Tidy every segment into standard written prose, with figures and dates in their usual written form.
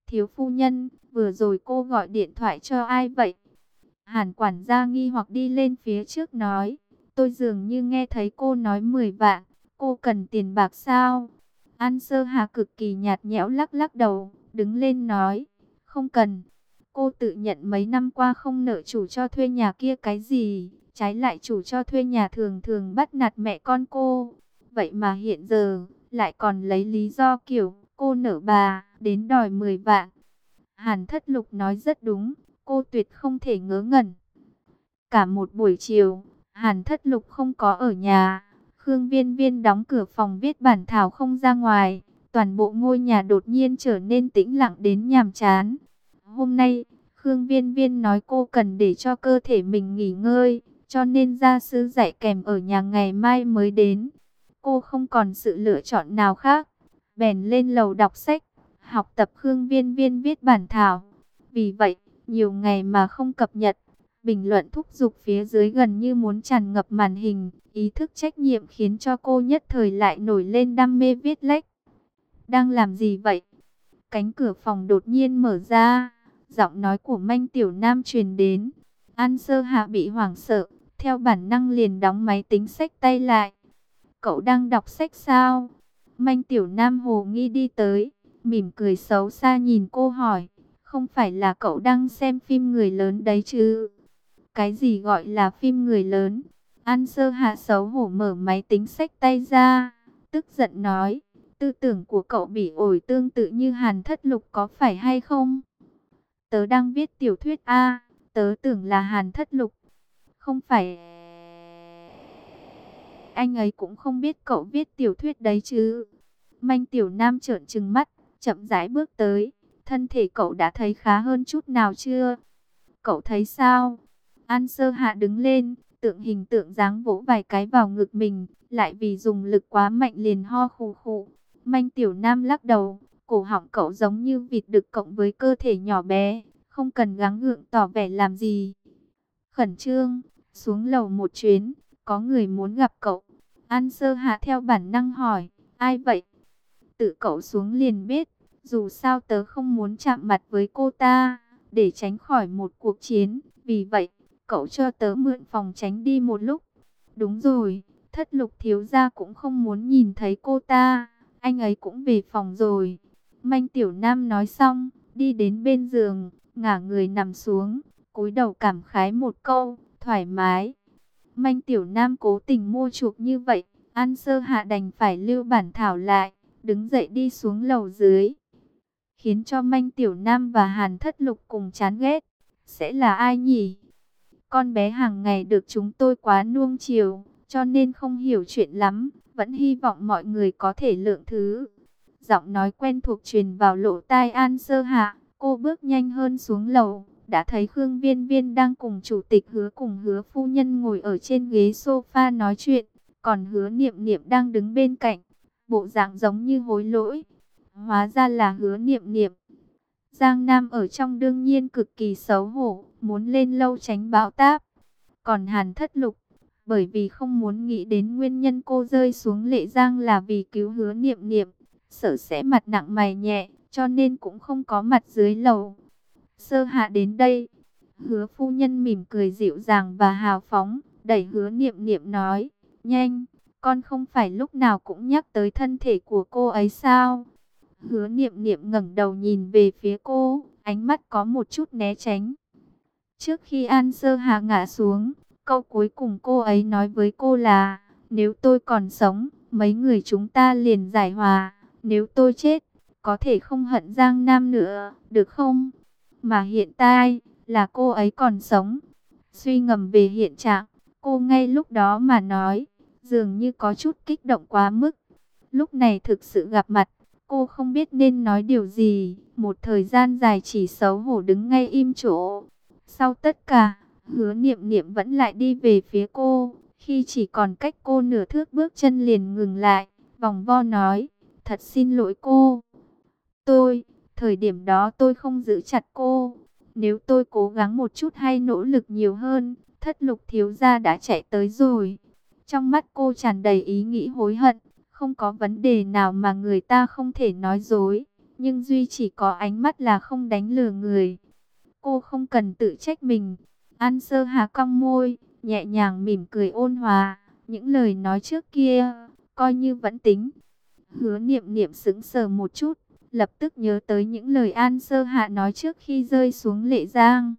Thiếu phu nhân, vừa rồi cô gọi điện thoại cho ai vậy? Hàn quản gia nghi hoặc đi lên phía trước nói. Tôi dường như nghe thấy cô nói 10 vạn. Cô cần tiền bạc sao? An Sơ Hà cực kỳ nhạt nhẽo lắc lắc đầu, đứng lên nói. Không cần. Cô tự nhận mấy năm qua không nợ chủ cho thuê nhà kia cái gì. Trái lại chủ cho thuê nhà thường thường bắt nạt mẹ con cô. Vậy mà hiện giờ lại còn lấy lý do kiểu cô nợ bà đến đòi 10 vạn. Hàn Thất Lục nói rất đúng, cô tuyệt không thể ngớ ngẩn. Cả một buổi chiều, Hàn Thất Lục không có ở nhà. Khương Viên Viên đóng cửa phòng viết bản thảo không ra ngoài. Toàn bộ ngôi nhà đột nhiên trở nên tĩnh lặng đến nhàm chán. Hôm nay, Khương Viên Viên nói cô cần để cho cơ thể mình nghỉ ngơi, cho nên gia sư dạy kèm ở nhà ngày mai mới đến. Cô không còn sự lựa chọn nào khác, bèn lên lầu đọc sách, học tập Khương Viên Viên viết bản thảo. Vì vậy, nhiều ngày mà không cập nhật, bình luận thúc giục phía dưới gần như muốn tràn ngập màn hình. Ý thức trách nhiệm khiến cho cô nhất thời lại nổi lên đam mê viết lách. Đang làm gì vậy? Cánh cửa phòng đột nhiên mở ra, giọng nói của Manh Tiểu Nam truyền đến. An Sơ Hạ bị hoảng sợ, theo bản năng liền đóng máy tính xách tay lại. Cậu đang đọc sách sao? Manh Tiểu Nam hồ nghi đi tới, mỉm cười xấu xa nhìn cô hỏi. Không phải là cậu đang xem phim người lớn đấy chứ? Cái gì gọi là phim người lớn? An Sơ Hạ xấu hổ mở máy tính xách tay ra, tức giận nói. Tư tưởng của cậu bị ổi tương tự như Hàn Thất Lục có phải hay không? Tớ đang viết tiểu thuyết A, tớ tưởng là Hàn Thất Lục. Không phải... Anh ấy cũng không biết cậu viết tiểu thuyết đấy chứ. Manh Tiểu Nam trợn trừng mắt, chậm rãi bước tới. Thân thể cậu đã thấy khá hơn chút nào chưa? Cậu thấy sao? An Sơ Hạ đứng lên, tượng hình tượng dáng vỗ vài cái vào ngực mình, lại vì dùng lực quá mạnh liền ho khù khụ. Manh Tiểu Nam lắc đầu, cổ họng cậu giống như vịt đực cộng với cơ thể nhỏ bé, không cần gắng gượng tỏ vẻ làm gì. Khẩn trương, xuống lầu một chuyến, có người muốn gặp cậu. An Sơ Hạ theo bản năng hỏi, ai vậy? Tự cậu xuống liền biết, dù sao tớ không muốn chạm mặt với cô ta, để tránh khỏi một cuộc chiến. Vì vậy, cậu cho tớ mượn phòng tránh đi một lúc. Đúng rồi, Thất Lục thiếu gia cũng không muốn nhìn thấy cô ta, anh ấy cũng về phòng rồi. Manh Tiểu Nam nói xong, đi đến bên giường, ngả người nằm xuống, cúi đầu cảm khái một câu, thoải mái. Manh Tiểu Nam cố tình mua chuộc như vậy, An Sơ Hạ đành phải lưu bản thảo lại, đứng dậy đi xuống lầu dưới. Khiến cho Manh Tiểu Nam và Hàn Thất Lục cùng chán ghét. Sẽ là ai nhỉ? Con bé hàng ngày được chúng tôi quá nuông chiều, cho nên không hiểu chuyện lắm, vẫn hy vọng mọi người có thể lượng thứ. Giọng nói quen thuộc truyền vào lỗ tai An Sơ Hạ, cô bước nhanh hơn xuống lầu, đã thấy Khương Viên Viên đang cùng chủ tịch Hứa cùng Hứa phu nhân ngồi ở trên ghế sofa nói chuyện, còn Hứa Niệm Niệm đang đứng bên cạnh, bộ dạng giống như hối lỗi. Hóa ra là Hứa Niệm Niệm. Giang Nam ở trong đương nhiên cực kỳ xấu hổ, muốn lên lâu tránh bão táp. Còn Hàn Thất Lục, bởi vì không muốn nghĩ đến nguyên nhân cô rơi xuống Lệ Giang là vì cứu Hứa Niệm Niệm, sợ sẽ mặt nặng mày nhẹ, cho nên cũng không có mặt dưới lầu. Sơ Hạ đến đây, Hứa phu nhân mỉm cười dịu dàng và hào phóng, đẩy Hứa Niệm Niệm nói, nhanh, con không phải lúc nào cũng nhắc tới thân thể của cô ấy sao? Hứa Niệm Niệm ngẩng đầu nhìn về phía cô, ánh mắt có một chút né tránh. Trước khi An Sơ Hà ngã xuống, câu cuối cùng cô ấy nói với cô là, nếu tôi còn sống, mấy người chúng ta liền giải hòa, nếu tôi chết, có thể không hận Giang Nam nữa, được không? Mà hiện tại, là cô ấy còn sống. Suy ngẫm về hiện trạng, cô ngay lúc đó mà nói, dường như có chút kích động quá mức. Lúc này thực sự gặp mặt, cô không biết nên nói điều gì, một thời gian dài chỉ xấu hổ đứng ngay im chỗ. Sau tất cả, Hứa Niệm Niệm vẫn lại đi về phía cô, khi chỉ còn cách cô nửa thước bước chân liền ngừng lại, vòng vo nói, thật xin lỗi cô. Thời điểm đó tôi không giữ chặt cô, nếu tôi cố gắng một chút hay nỗ lực nhiều hơn, Thất Lục thiếu gia đã chạy tới rồi. Trong mắt cô tràn đầy ý nghĩ hối hận. Không có vấn đề nào mà người ta không thể nói dối. nhưng duy chỉ có ánh mắt là không đánh lừa người. Cô không cần tự trách mình. An Sơ Hà cong môi, nhẹ nhàng mỉm cười ôn hòa. Những lời nói trước kia, coi như vẫn tính. Hứa Niệm Niệm sững sờ một chút, lập tức nhớ tới những lời An Sơ Hạ nói trước khi rơi xuống Lệ Giang.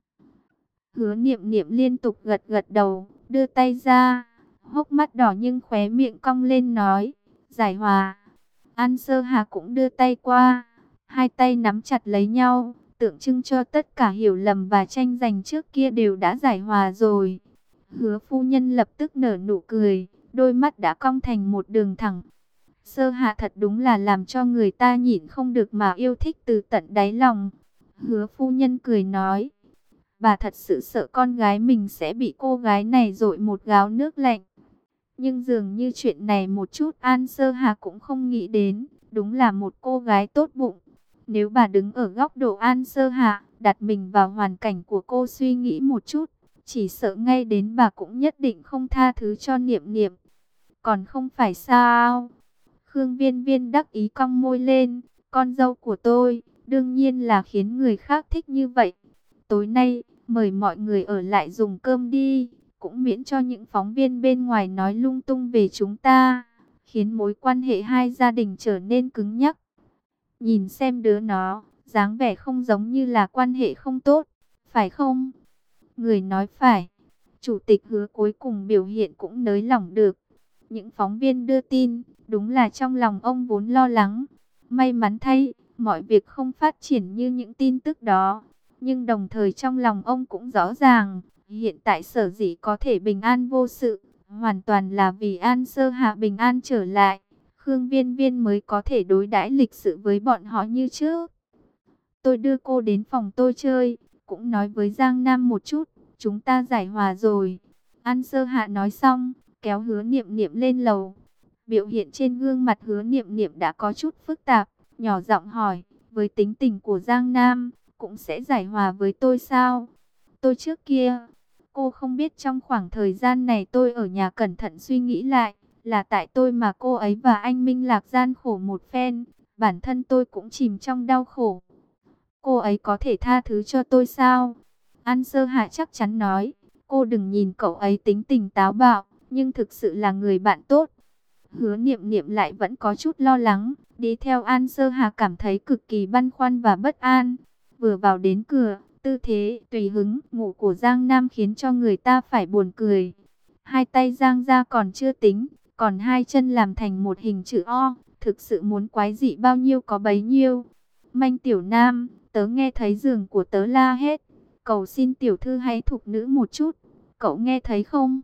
Hứa Niệm Niệm liên tục gật gật đầu, đưa tay ra, hốc mắt đỏ nhưng khóe miệng cong lên nói, giải hòa. An Sơ Hà cũng đưa tay qua, hai tay nắm chặt lấy nhau, tượng trưng cho tất cả hiểu lầm và tranh giành trước kia đều đã giải hòa rồi. Hứa phu nhân lập tức nở nụ cười, đôi mắt đã cong thành một đường thẳng. Sơ Hạ thật đúng là làm cho người ta nhịn không được mà yêu thích từ tận đáy lòng. Hứa phu nhân cười nói, bà thật sự sợ con gái mình sẽ bị cô gái này dội một gáo nước lạnh. Nhưng dường như chuyện này một chút An Sơ Hà cũng không nghĩ đến, đúng là một cô gái tốt bụng. Nếu bà đứng ở góc độ An Sơ Hà, đặt mình vào hoàn cảnh của cô suy nghĩ một chút, chỉ sợ ngay đến bà cũng nhất định không tha thứ cho Niệm Niệm. Còn không phải sao? Khương Viên Viên đắc ý cong môi lên, con dâu của tôi, đương nhiên là khiến người khác thích như vậy. Tối nay, mời mọi người ở lại dùng cơm đi, cũng miễn cho những phóng viên bên ngoài nói lung tung về chúng ta, khiến mối quan hệ hai gia đình trở nên cứng nhắc. Nhìn xem đứa nó, dáng vẻ không giống như là quan hệ không tốt, phải không? Người nói phải. Chủ tịch Hứa cuối cùng biểu hiện cũng nới lỏng được. Những phóng viên đưa tin, đúng là trong lòng ông vốn lo lắng. May mắn thay, mọi việc không phát triển như những tin tức đó. Nhưng đồng thời trong lòng ông cũng rõ ràng, hiện tại sở dĩ có thể bình an vô sự, hoàn toàn là vì An Sơ Hạ bình an trở lại. Khương Viên Viên mới có thể đối đãi lịch sự với bọn họ như trước. Tôi đưa cô đến phòng tôi chơi, cũng nói với Giang Nam một chút, chúng ta giải hòa rồi. An Sơ Hạ nói xong, kéo Hứa Niệm Niệm lên lầu. Biểu hiện trên gương mặt Hứa Niệm Niệm đã có chút phức tạp, nhỏ giọng hỏi, với tính tình của Giang Nam, cũng sẽ giải hòa với tôi sao? Tôi trước kia, cô không biết trong khoảng thời gian này tôi ở nhà cẩn thận suy nghĩ lại, là tại tôi mà cô ấy và anh Minh Lạc gian khổ một phen, bản thân tôi cũng chìm trong đau khổ. Cô ấy có thể tha thứ cho tôi sao? An Sơ Hạ chắc chắn nói, cô đừng nhìn cậu ấy tính tình táo bạo, nhưng thực sự là người bạn tốt. Hứa Niệm Niệm lại vẫn có chút lo lắng, đi theo An Sơ Hà cảm thấy cực kỳ băn khoăn và bất an. Vừa vào đến cửa, tư thế tùy hứng ngủ của Giang Nam khiến cho người ta phải buồn cười. Hai tay giang ra còn chưa tính, còn hai chân làm thành một hình chữ O, thực sự muốn quái dị bao nhiêu có bấy nhiêu. Manh Tiểu Nam, tớ nghe thấy giường của tớ la hét, cầu xin tiểu thư hãy thục nữ một chút, cậu nghe thấy không?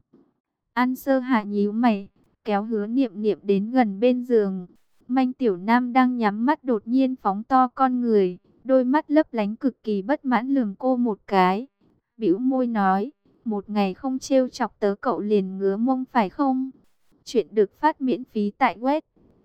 An Sơ Hạ nhíu mày, kéo Hứa Niệm Niệm đến gần bên giường. Manh Tiểu Nam đang nhắm mắt đột nhiên phóng to con người, đôi mắt lấp lánh cực kỳ bất mãn lườm cô một cái. Bĩu môi nói, một ngày không trêu chọc tớ cậu liền ngứa mông phải không? Chuyện được phát miễn phí tại web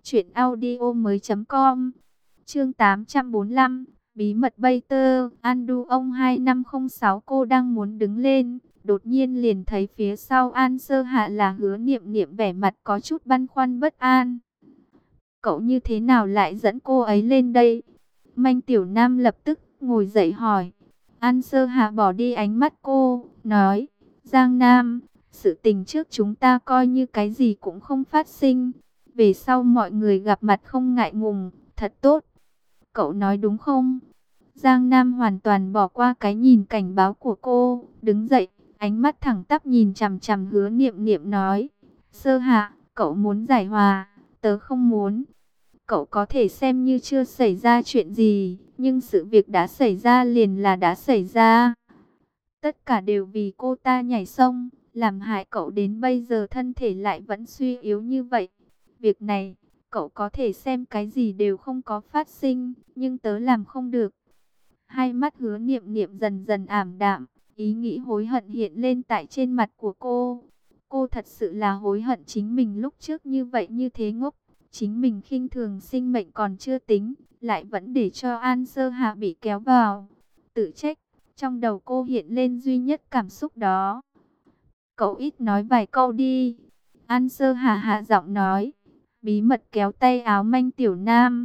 truyệnaudiomoi.com. Chương 845, bí mật bay tơ, Andu ông 2506. Cô đang muốn đứng lên, đột nhiên liền thấy phía sau An Sơ Hạ là Hứa Niệm Niệm vẻ mặt có chút băn khoăn bất an. Cậu như thế nào lại dẫn cô ấy lên đây? Manh Tiểu Nam lập tức ngồi dậy hỏi. An Sơ Hạ bỏ đi ánh mắt cô, nói, Giang Nam, sự tình trước chúng ta coi như cái gì cũng không phát sinh. Về sau mọi người gặp mặt không ngại ngùng, thật tốt. Cậu nói đúng không? Giang Nam hoàn toàn bỏ qua cái nhìn cảnh báo của cô, đứng dậy, ánh mắt thẳng tắp nhìn chằm chằm Hứa Niệm Niệm nói, Sơ Hạ, cậu muốn giải hòa, tớ không muốn. Cậu có thể xem như chưa xảy ra chuyện gì, nhưng sự việc đã xảy ra liền là đã xảy ra. Tất cả đều vì cô ta nhảy sông, làm hại cậu đến bây giờ thân thể lại vẫn suy yếu như vậy. Việc này, cậu có thể xem cái gì đều không có phát sinh, nhưng tớ làm không được. Hai mắt Hứa Niệm Niệm dần dần ảm đạm, ý nghĩ hối hận hiện lên tại trên mặt của cô. Cô thật sự là hối hận chính mình lúc trước như vậy như thế ngốc. Chính mình khinh thường sinh mệnh còn chưa tính, lại vẫn để cho An Sơ Hạ bị kéo vào. Tự trách, trong đầu cô hiện lên duy nhất cảm xúc đó. Cậu ít nói vài câu đi. An Sơ Hạ hạ giọng nói, bí mật kéo tay áo Manh Tiểu Nam.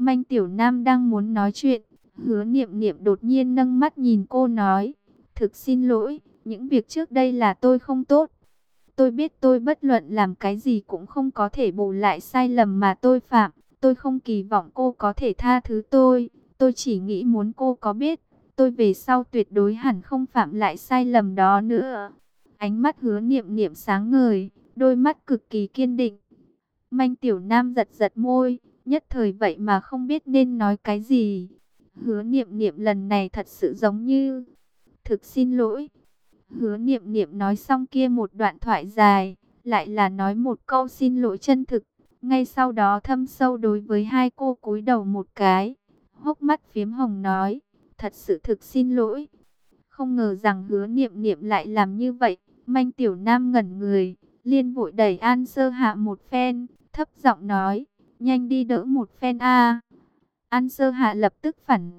Manh Tiểu Nam đang muốn nói chuyện, Hứa Niệm Niệm đột nhiên nâng mắt nhìn cô nói, thực xin lỗi, những việc trước đây là tôi không tốt. Tôi biết tôi bất luận làm cái gì cũng không có thể bù lại sai lầm mà tôi phạm. Tôi không kỳ vọng cô có thể tha thứ tôi. Tôi chỉ nghĩ muốn cô có biết, tôi về sau tuyệt đối hẳn không phạm lại sai lầm đó nữa. Ánh mắt Hứa Niệm Niệm sáng ngời, đôi mắt cực kỳ kiên định. Manh Tiểu Nam giật giật môi, nhất thời vậy mà không biết nên nói cái gì. Hứa Niệm Niệm lần này thật sự giống như, thực xin lỗi. Hứa Niệm Niệm nói xong kia một đoạn thoại dài, lại là nói một câu xin lỗi chân thực. Ngay sau đó thâm sâu đối với hai cô cúi đầu một cái, hốc mắt phiếm hồng nói, thật sự thực xin lỗi. Không ngờ rằng Hứa Niệm Niệm lại làm như vậy. Manh Tiểu Nam ngẩn người, liền vội đẩy An Sơ Hạ một phen, thấp giọng nói, nhanh đi đỡ một phen a. An Sơ Hạ lập tức phản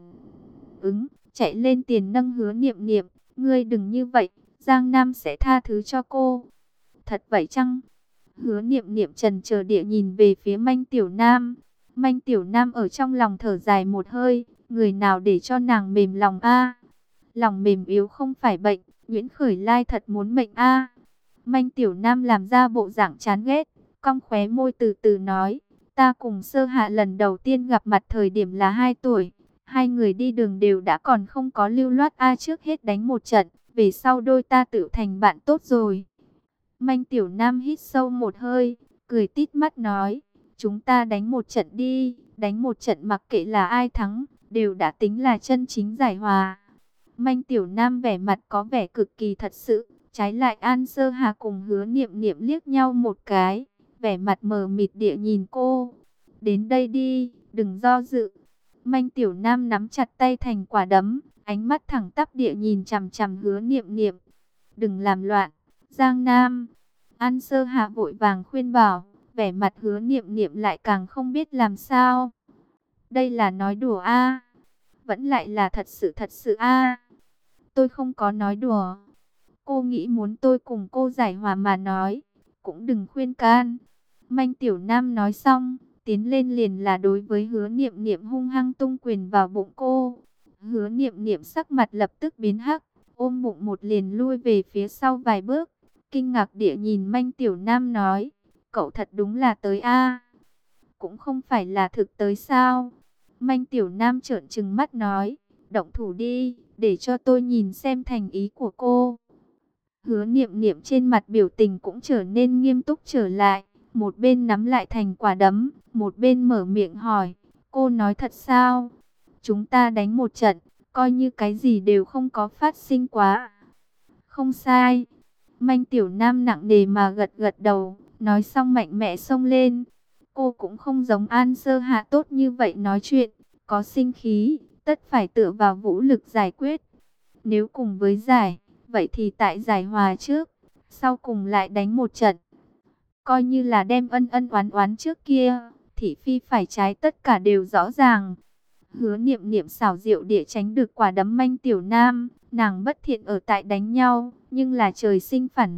ứng, chạy lên tiền nâng Hứa Niệm Niệm, ngươi đừng như vậy, Giang Nam sẽ tha thứ cho cô. Thật vậy chăng? Hứa Niệm Niệm trần chờ địa nhìn về phía Manh Tiểu Nam. Manh Tiểu Nam ở trong lòng thở dài một hơi, người nào để cho nàng mềm lòng a? Lòng mềm yếu không phải bệnh, Nguyễn Khởi Lai thật muốn mệnh a. Manh Tiểu Nam làm ra bộ dạng chán ghét, cong khóe môi từ từ nói, ta cùng Sơ Hạ lần đầu tiên gặp mặt thời điểm là 2 tuổi. Hai người đi đường đều đã còn không có lưu loát a, trước hết đánh một trận, về sau đôi ta tự thành bạn tốt rồi. Manh Tiểu Nam hít sâu một hơi, cười tít mắt nói, chúng ta đánh một trận đi, đánh một trận mặc kệ là ai thắng, đều đã tính là chân chính giải hòa. Manh Tiểu Nam vẻ mặt có vẻ cực kỳ thật sự, trái lại An Sơ Hà cùng Hứa Niệm Niệm liếc nhau một cái, vẻ mặt mờ mịt địa nhìn cô. Đến đây đi, đừng do dự. Manh Tiểu Nam nắm chặt tay thành quả đấm, ánh mắt thẳng tắp địa nhìn chằm chằm Hứa Niệm Niệm. Đừng làm loạn, Giang Nam. An Sơ Hạ vội vàng khuyên bảo, vẻ mặt Hứa Niệm Niệm lại càng không biết làm sao. Đây là nói đùa a, vẫn lại là thật sự a. Tôi không có nói đùa. Cô nghĩ muốn tôi cùng cô giải hòa mà nói, cũng đừng khuyên can. Manh Tiểu Nam nói xong, tiến lên liền là đối với Hứa Niệm Niệm hung hăng tung quyền vào bụng cô. Hứa Niệm Niệm sắc mặt lập tức biến hắc, ôm bụng một liền lui về phía sau vài bước, kinh ngạc địa nhìn Manh Tiểu Nam nói, cậu thật đúng là tới a. Cũng không phải là thực tới sao? Manh Tiểu Nam trợn trừng mắt nói, động thủ đi, để cho tôi nhìn xem thành ý của cô. Hứa Niệm Niệm trên mặt biểu tình cũng trở nên nghiêm túc trở lại, một bên nắm lại thành quả đấm, một bên mở miệng hỏi, cô nói thật sao? Chúng ta đánh một trận, coi như cái gì đều không có phát sinh quá. Không sai. Manh Tiểu Nam nặng nề mà gật gật đầu, nói xong mạnh mẽ xông lên. Cô cũng không giống An Sơ Hạ tốt như vậy nói chuyện, có sinh khí, tất phải tựa vào vũ lực giải quyết. Nếu cùng với giải, vậy thì tại giải hòa trước, sau cùng lại đánh một trận. Coi như là đem ân ân oán oán trước kia, thị phi phải trái tất cả đều rõ ràng. Hứa Niệm Niệm xảo diệu địa tránh được quả đấm Manh Tiểu Nam, nàng bất thiện ở tại đánh nhau, nhưng là trời sinh phản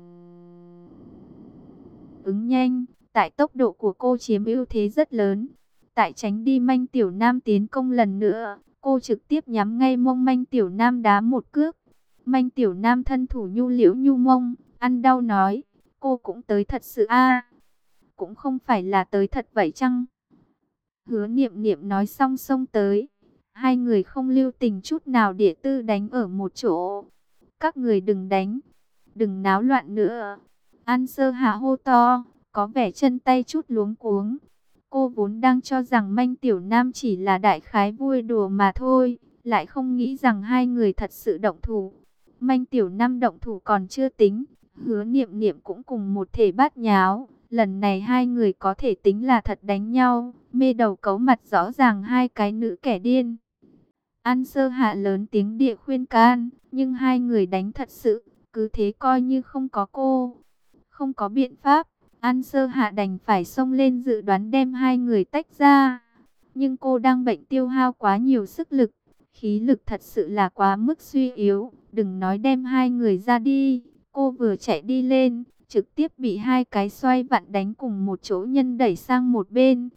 ứng nhanh, tại tốc độ của cô chiếm ưu thế rất lớn. Tại tránh đi Manh Tiểu Nam tiến công lần nữa, cô trực tiếp nhắm ngay mông Manh Tiểu Nam đá một cước. Manh Tiểu Nam thân thủ nhu liễu nhu mông, ăn đau nói, cô cũng tới thật sự a. Cũng không phải là tới thật vậy chăng? Hứa Niệm Niệm nói xong xông tới, hai người không lưu tình chút nào địa tư đánh ở một chỗ. Các người đừng đánh, đừng náo loạn nữa. An Sơ Hạ hô to, có vẻ chân tay chút luống cuống. Cô vốn đang cho rằng Manh Tiểu Nam chỉ là đại khái vui đùa mà thôi, lại không nghĩ rằng hai người thật sự động thủ. Manh Tiểu Nam động thủ còn chưa tính, Hứa Niệm Niệm cũng cùng một thể bát nháo. Lần này hai người có thể tính là thật đánh nhau, mê đầu cấu mặt rõ ràng hai cái nữ kẻ điên. An Sơ Hạ lớn tiếng địa khuyên can, nhưng hai người đánh thật sự, cứ thế coi như không có cô. Không có biện pháp, An Sơ Hạ đành phải xông lên dự đoán đem hai người tách ra. Nhưng cô đang bệnh tiêu hao quá nhiều sức lực, khí lực thật sự là quá mức suy yếu, đừng nói đem hai người ra đi, cô vừa chạy đi lên, trực tiếp bị hai cái xoay vặn đánh cùng một chỗ nhân đẩy sang một bên.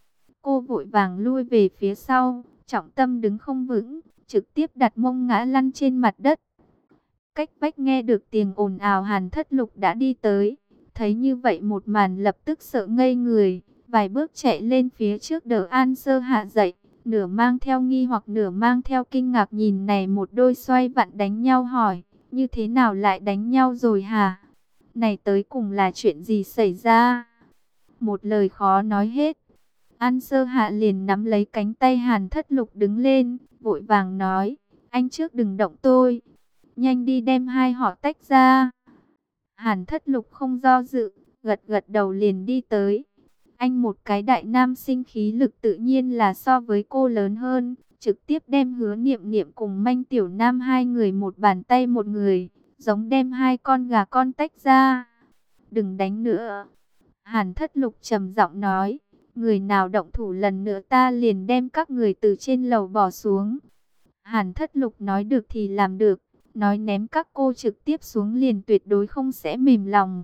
Cô vội vàng lui về phía sau, trọng tâm đứng không vững, trực tiếp đặt mông ngã lăn trên mặt đất. Cách vách nghe được tiếng ồn ào, Hàn Thất Lục đã đi tới. Thấy như vậy một màn lập tức sợ ngây người, vài bước chạy lên phía trước đỡ An Sơ Hạ dậy, nửa mang theo nghi hoặc nửa mang theo kinh ngạc nhìn này một đôi xoay vặn đánh nhau, hỏi, như thế nào lại đánh nhau rồi hả? Này tới cùng là chuyện gì xảy ra? Một lời khó nói hết. An Sơ Hạ liền nắm lấy cánh tay Hàn Thất Lục đứng lên, vội vàng nói, anh trước đừng động tôi, nhanh đi đem hai họ tách ra. Hàn Thất Lục không do dự, gật gật đầu liền đi tới. Anh một cái đại nam sinh khí lực tự nhiên là so với cô lớn hơn, trực tiếp đem Hứa Niệm Niệm cùng Manh Tiểu Nam hai người một bàn tay một người, giống đem hai con gà con tách ra. Đừng đánh nữa. Hàn Thất Lục trầm giọng nói, người nào động thủ lần nữa ta liền đem các người từ trên lầu bỏ xuống. Hàn Thất Lục nói được thì làm được, nói ném các cô trực tiếp xuống liền tuyệt đối không sẽ mềm lòng.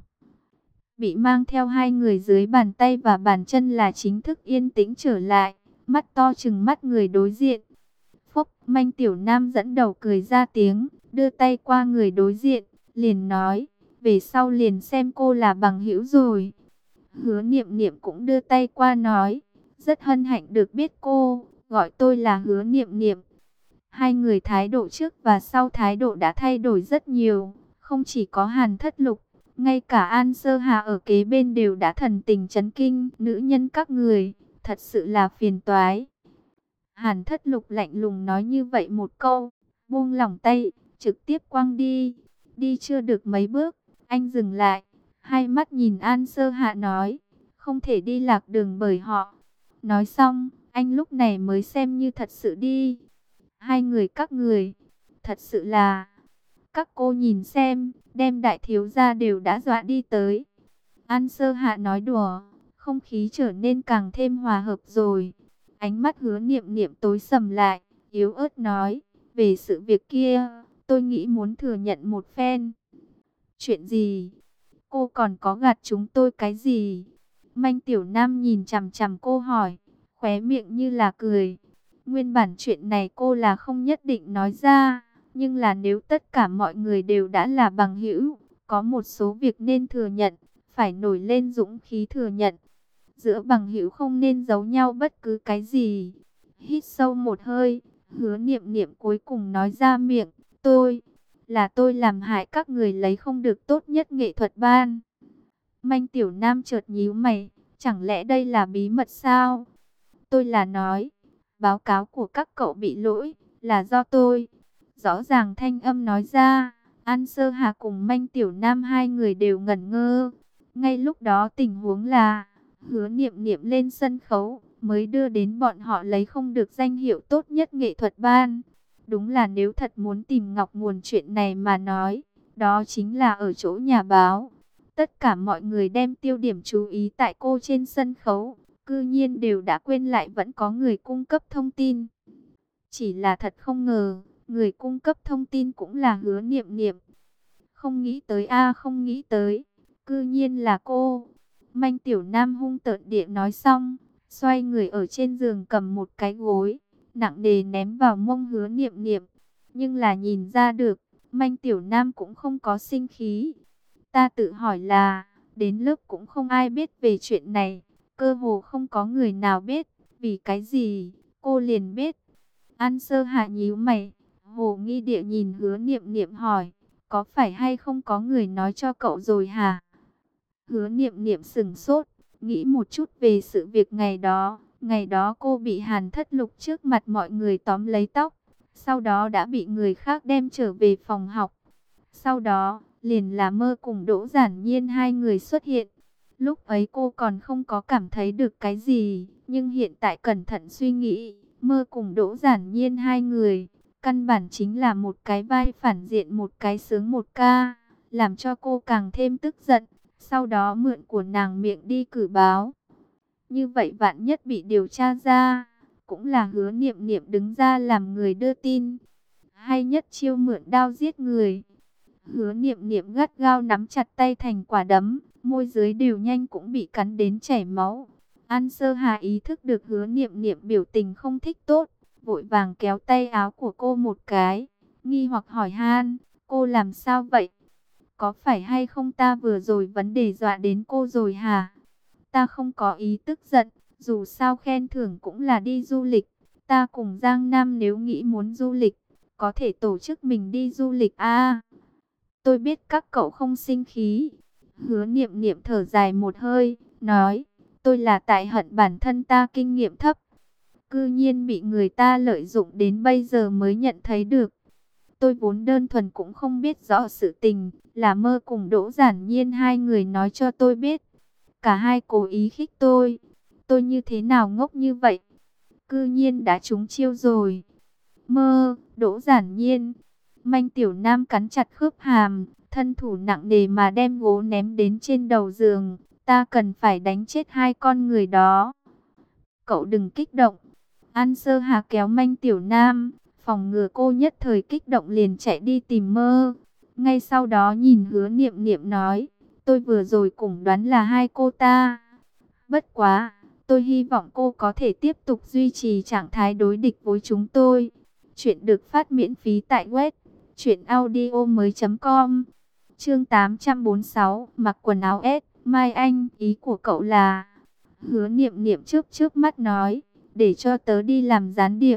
Bị mang theo hai người dưới bàn tay và bàn chân là chính thức yên tĩnh trở lại, mắt to trừng mắt người đối diện. Phúc, Manh Tiểu Nam dẫn đầu cười ra tiếng, đưa tay qua người đối diện, liền nói, về sau liền xem cô là bằng hữu rồi. Hứa Niệm Niệm cũng đưa tay qua nói, rất hân hạnh được biết cô, gọi tôi là Hứa Niệm Niệm. Hai người thái độ trước và sau thái độ đã thay đổi rất nhiều, không chỉ có Hàn Thất Lục, ngay cả An Sơ Hà ở kế bên đều đã thần tình chấn kinh, nữ nhân các người, thật sự là phiền toái. Hàn Thất Lục lạnh lùng nói như vậy một câu, buông lỏng tay, trực tiếp quăng đi. Đi chưa được mấy bước, anh dừng lại, hai mắt nhìn An Sơ Hạ nói, không thể đi lạc đường bởi họ. Nói xong, anh lúc này mới xem như thật sự đi. Hai người các người, thật sự là, các cô nhìn xem, đem đại thiếu gia đều đã dọa đi tới. An Sơ Hạ nói đùa, không khí trở nên càng thêm hòa hợp rồi. Ánh mắt Hứa Niệm Niệm tối sầm lại, yếu ớt nói, về sự việc kia, tôi nghĩ muốn thừa nhận một phen. Chuyện gì? Cô còn có gạt chúng tôi cái gì? Manh Tiểu Nam nhìn chằm chằm cô hỏi, khóe miệng như là cười. Nguyên bản chuyện này cô là không nhất định nói ra, nhưng là nếu tất cả mọi người đều đã là bằng hữu, có một số việc nên thừa nhận, phải nổi lên dũng khí thừa nhận. Giữa bằng hữu không nên giấu nhau bất cứ cái gì. Hít sâu một hơi, Hứa Niệm Niệm cuối cùng nói ra miệng, tôi làm hại các người lấy không được tốt nhất nghệ thuật ban. Manh Tiểu Nam chợt nhíu mày, chẳng lẽ đây là bí mật sao? Tôi là nói, báo cáo của các cậu bị lỗi, là do tôi. Rõ ràng thanh âm nói ra, An Sơ Hà cùng Manh Tiểu Nam hai người đều ngẩn ngơ. Ngay lúc đó tình huống là, Hứa Niệm Niệm lên sân khấu, mới đưa đến bọn họ lấy không được danh hiệu tốt nhất nghệ thuật ban. Đúng là nếu thật muốn tìm ngọc nguồn chuyện này mà nói, đó chính là ở chỗ nhà báo. Tất cả mọi người đem tiêu điểm chú ý tại cô trên sân khấu, cư nhiên đều đã quên lại vẫn có người cung cấp thông tin. Chỉ là thật không ngờ, người cung cấp thông tin cũng là Hứa Niệm Niệm. Không nghĩ tới không nghĩ tới, cư nhiên là cô. Manh Tiểu Nam hung tợn địa nói xong, xoay người ở trên giường cầm một cái gối, nặng nề ném vào mông Hứa Niệm Niệm. Nhưng là nhìn ra được, Manh Tiểu Nam cũng không có sinh khí. Ta tự hỏi là, đến lớp cũng không ai biết về chuyện này, cơ hồ không có người nào biết, vì cái gì, cô liền biết. An Sơ Hạ nhíu mày, hồ nghi địa nhìn Hứa Niệm Niệm hỏi, có phải hay không có người nói cho cậu rồi hả? Hứa Niệm Niệm sững sốt, nghĩ một chút về sự việc ngày đó cô bị Hàn Thất Lục trước mặt mọi người tóm lấy tóc, sau đó đã bị người khác đem trở về phòng học. Sau đó, liền là Mơ cùng Đỗ Giản Nhiên hai người xuất hiện. Lúc ấy cô còn không có cảm thấy được cái gì, nhưng hiện tại cẩn thận suy nghĩ, Mơ cùng Đỗ Giản Nhiên hai người, căn bản chính là một cái vai phản diện một cái sướng một ca, làm cho cô càng thêm tức giận. Sau đó mượn của nàng miệng đi cử báo. Như vậy vạn nhất bị điều tra ra, cũng là Hứa Niệm Niệm đứng ra làm người đưa tin. Hay nhất chiêu mượn đao giết người. Hứa Niệm Niệm gắt gao nắm chặt tay thành quả đấm, môi dưới đều nhanh cũng bị cắn đến chảy máu. An Sơ Hà ý thức được Hứa Niệm Niệm biểu tình không thích tốt, vội vàng kéo tay áo của cô một cái, nghi hoặc hỏi han, cô làm sao vậy? Có phải hay không ta vừa rồi vấn đề dọa đến cô rồi hả? Ta không có ý tức giận, dù sao khen thưởng cũng là đi du lịch. Ta cùng Giang Nam nếu nghĩ muốn du lịch, có thể tổ chức mình đi du lịch à. Tôi biết các cậu không sinh khí. Hứa Niệm Niệm thở dài một hơi, nói, tôi là tại hận bản thân ta kinh nghiệm thấp. Cư nhiên bị người ta lợi dụng đến bây giờ mới nhận thấy được. Tôi vốn đơn thuần cũng không biết rõ sự tình, là Mơ cùng Đỗ Giản Nhiên hai người nói cho tôi biết. Cả hai cố ý khích tôi. Tôi như thế nào ngốc như vậy? Cư nhiên đã trúng chiêu rồi. Mơ, Đỗ Giản Nhiên. Manh Tiểu Nam cắn chặt khớp hàm, thân thủ nặng nề mà đem gỗ ném đến trên đầu giường. Ta cần phải đánh chết hai con người đó. Cậu đừng kích động. An Sơ Hà kéo Manh Tiểu Nam, phòng ngừa cô nhất thời kích động liền chạy đi tìm Mơ. Ngay sau đó nhìn Hứa Niệm Niệm nói, tôi vừa rồi cũng đoán là hai cô ta. Bất quá, tôi hy vọng cô có thể tiếp tục duy trì trạng thái đối địch với chúng tôi. Chuyện được phát miễn phí tại web truyệnaudiomoi.com. Chương 846, mặc quần áo S. Mai Anh, ý của cậu là? Hứa Niệm Niệm chớp chớp mắt nói, để cho tớ đi làm gián điệp.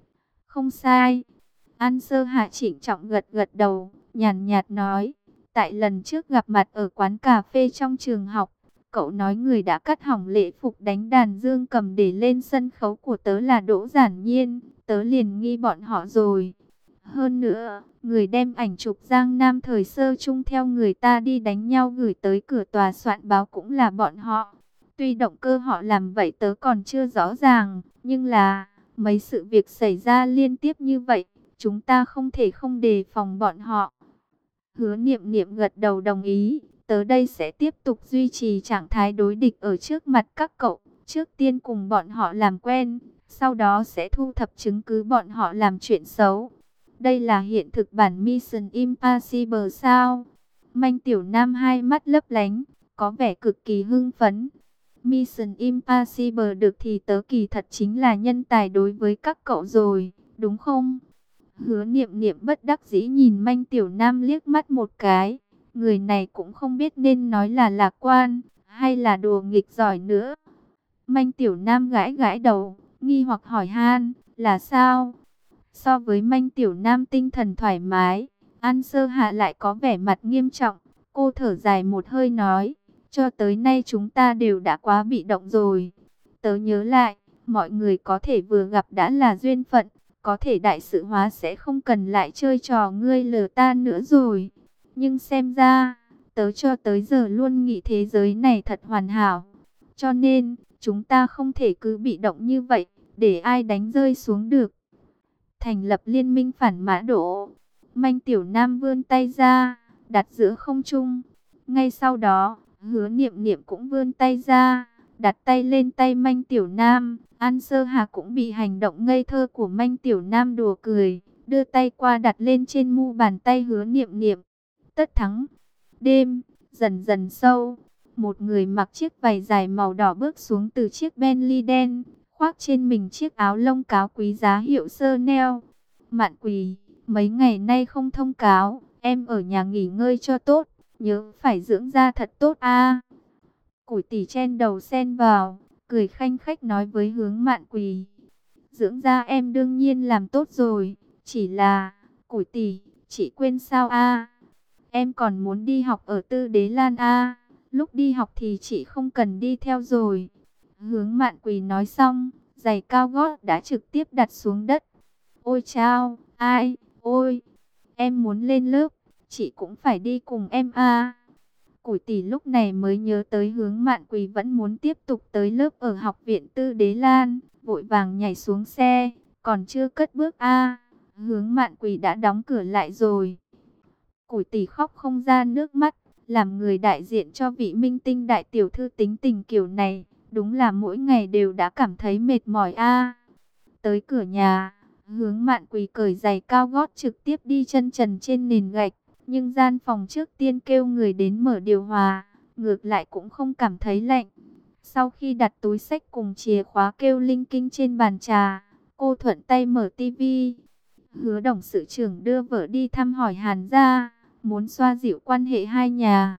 Không sai. An Sơ Hạ trịnh trọng gật gật đầu, nhàn nhạt nói, tại lần trước gặp mặt ở quán cà phê trong trường học, cậu nói người đã cắt hỏng lễ phục đánh đàn dương cầm để lên sân khấu của tớ là Đỗ Giản Nhiên, tớ liền nghi bọn họ rồi. Hơn nữa, người đem ảnh chụp Giang Nam thời sơ chung theo người ta đi đánh nhau gửi tới cửa tòa soạn báo cũng là bọn họ. Tuy động cơ họ làm vậy tớ còn chưa rõ ràng, nhưng là mấy sự việc xảy ra liên tiếp như vậy, chúng ta không thể không đề phòng bọn họ. Hứa Niệm Niệm gật đầu đồng ý, tớ đây sẽ tiếp tục duy trì trạng thái đối địch ở trước mặt các cậu, trước tiên cùng bọn họ làm quen, sau đó sẽ thu thập chứng cứ bọn họ làm chuyện xấu. Đây là hiện thực bản Mission Impossible sao? Manh Tiểu Nam hai mắt lấp lánh, có vẻ cực kỳ hưng phấn. Mission Impossible được thì tớ kỳ thật chính là nhân tài đối với các cậu rồi, đúng không? Hứa Niệm Niệm bất đắc dĩ nhìn Manh Tiểu Nam liếc mắt một cái. Người này cũng không biết nên nói là lạc quan, hay là đùa nghịch giỏi nữa. Manh Tiểu Nam gãi gãi đầu, nghi hoặc hỏi han, là sao? So với Manh Tiểu Nam tinh thần thoải mái, An Sơ Hạ lại có vẻ mặt nghiêm trọng. Cô thở dài một hơi nói, cho tới nay chúng ta đều đã quá bị động rồi. Tớ nhớ lại, mọi người có thể vừa gặp đã là duyên phận, có thể đại sự hóa sẽ không cần lại chơi trò ngươi lừa ta nữa rồi. Nhưng xem ra, tớ cho tới giờ luôn nghĩ thế giới này thật hoàn hảo. Cho nên, chúng ta không thể cứ bị động như vậy, để ai đánh rơi xuống được. Thành lập liên minh phản mã đổ. Manh Tiểu Nam vươn tay ra, đặt giữa không trung. Ngay sau đó, Hứa Niệm Niệm cũng vươn tay ra, đặt tay lên tay Manh Tiểu Nam. An Sơ Hà cũng bị hành động ngây thơ của Manh Tiểu Nam đùa cười, đưa tay qua đặt lên trên mu bàn tay Hứa Niệm Niệm. Tất thắng. Đêm dần dần sâu, một người mặc chiếc váy dài màu đỏ bước xuống từ chiếc Bentley đen, khoác trên mình chiếc áo lông cáo quý giá hiệu Chanel. Mạn Quỳ, mấy ngày nay không thông cáo, em ở nhà nghỉ ngơi cho tốt, nhớ phải dưỡng da thật tốt a. Củi Tỷ chen đầu xen vào, cười khanh khách nói với Hướng Mạn Quỳ. Dưỡng da em đương nhiên làm tốt rồi, chỉ là, Củi Tỷ, chị quên sao a? Em còn muốn đi học ở Tư Đế Lan a. Lúc đi học thì chị không cần đi theo rồi. Hướng Mạn Quỳ nói xong, giày cao gót đã trực tiếp đặt xuống đất. Ôi chao, ai, ôi, em muốn lên lớp, chị cũng phải đi cùng em a. Củi Tỷ lúc này mới nhớ tới Hướng Mạn Quỳ vẫn muốn tiếp tục tới lớp ở học viện Tư Đế Lan, vội vàng nhảy xuống xe, còn chưa cất bước a. Hướng Mạn Quỳ đã đóng cửa lại rồi. Củi Tỷ khóc không ra nước mắt, làm người đại diện cho vị minh tinh đại tiểu thư tính tình kiểu này, đúng là mỗi ngày đều đã cảm thấy mệt mỏi a. Tới cửa nhà, Hướng Mạn Quỳ cởi giày cao gót trực tiếp đi chân trần trên nền gạch, nhưng gian phòng trước tiên kêu người đến mở điều hòa, ngược lại cũng không cảm thấy lạnh. Sau khi đặt túi xách cùng chìa khóa kêu linh kinh trên bàn trà, cô thuận tay mở tivi. Hứa Đồng sự trưởng đưa vợ đi thăm hỏi Hàn gia, muốn xoa dịu quan hệ hai nhà.